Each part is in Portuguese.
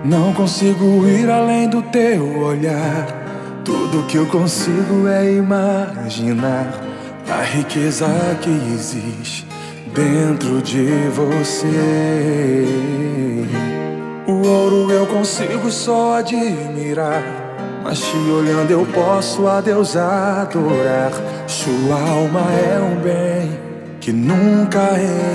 Não consigo ir além do teu olhar. Tudo que eu consigo é imaginar a riqueza que existe dentro de você. O ouro eu consigo só admirar, mas te olhando eu posso a Deus adorar. Sua alma é um bem que nunca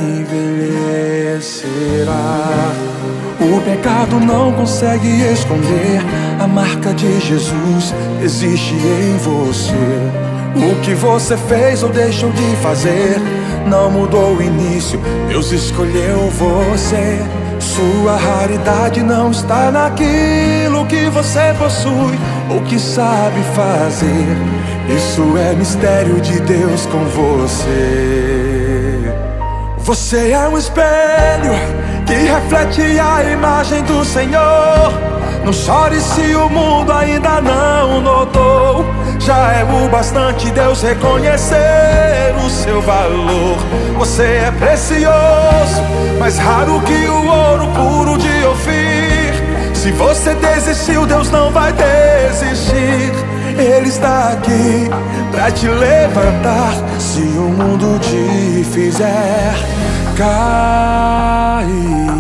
envelhecerá. O pecado não consegue esconder a marca de Jesus existe em você. O que você fez ou deixou de fazer não mudou o início, Deus escolheu você. Sua raridade não está naquilo que você possui ou que sabe fazer. Isso é mistério de Deus com você. Você é um espelho que reflete a imagem do Senhor. Não chore se o mundo ainda não notou. Já é o bastante Deus reconhecer o seu valor. Você é precioso, mais raro que o ouro puro de Ofir. Se você desistiu, Deus não vai desistir. Ele está aqui pra te levantar se o mundo te fizer cair.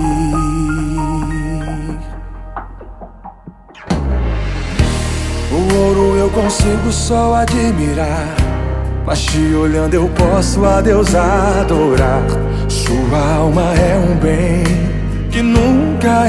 O ouro eu consigo só admirar, mas te olhando eu posso a Deus adorar. Sua alma é um bem que nunca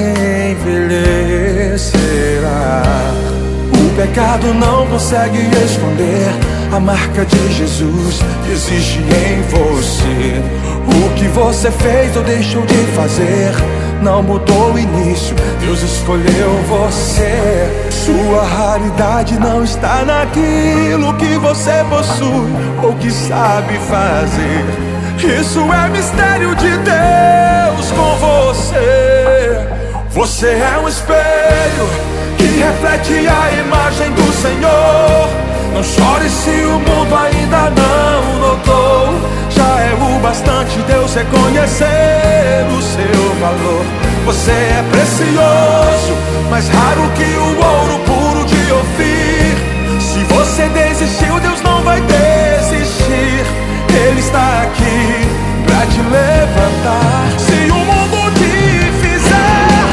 envelhecerá. O pecado não consegue esconder a marca de Jesus que existe em você. O que você fez ou deixou de fazer não mudou o início, Deus escolheu você. Sua raridade não está naquilo que você possui ou que sabe fazer. Isso é mistério de Deus com você. Você é um espelho que reflete a imagem do Senhor. Não chore se o mundo ainda não notou. Já é o bastante Deus reconhecer o seu valor. Você é precioso, mais raro que o ouro puro de Ofir. Se você desistiu, Deus não vai desistir. Ele está aqui pra te levantar se o mundo te fizer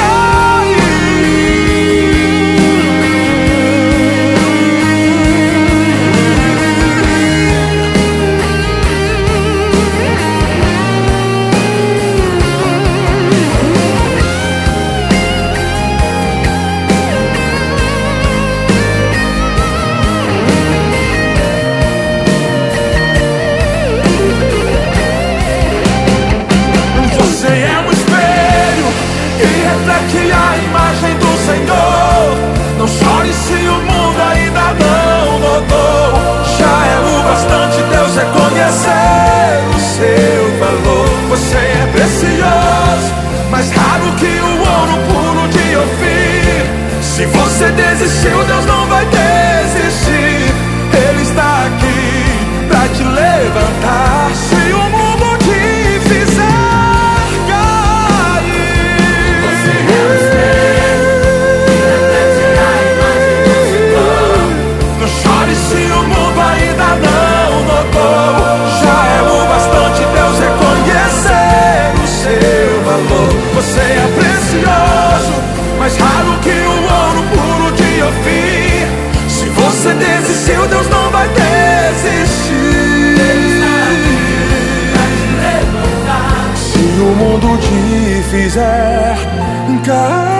mais raro que o ouro puro de Ofir. Se você desistiu, Deus não vai desistir. Ele está aqui pra te levantar se o mundo te fizer cair. Você é o espelho que reflete a imagem do Senhor. Não chore se o mundo ainda não notou. Já é o bastante Deus reconhecer o seu valor. Você é precioso, mais raro que o ouro puro de Ofir. Se você desistiu, Deus não vai desistir. Se o mundo te fizer cair.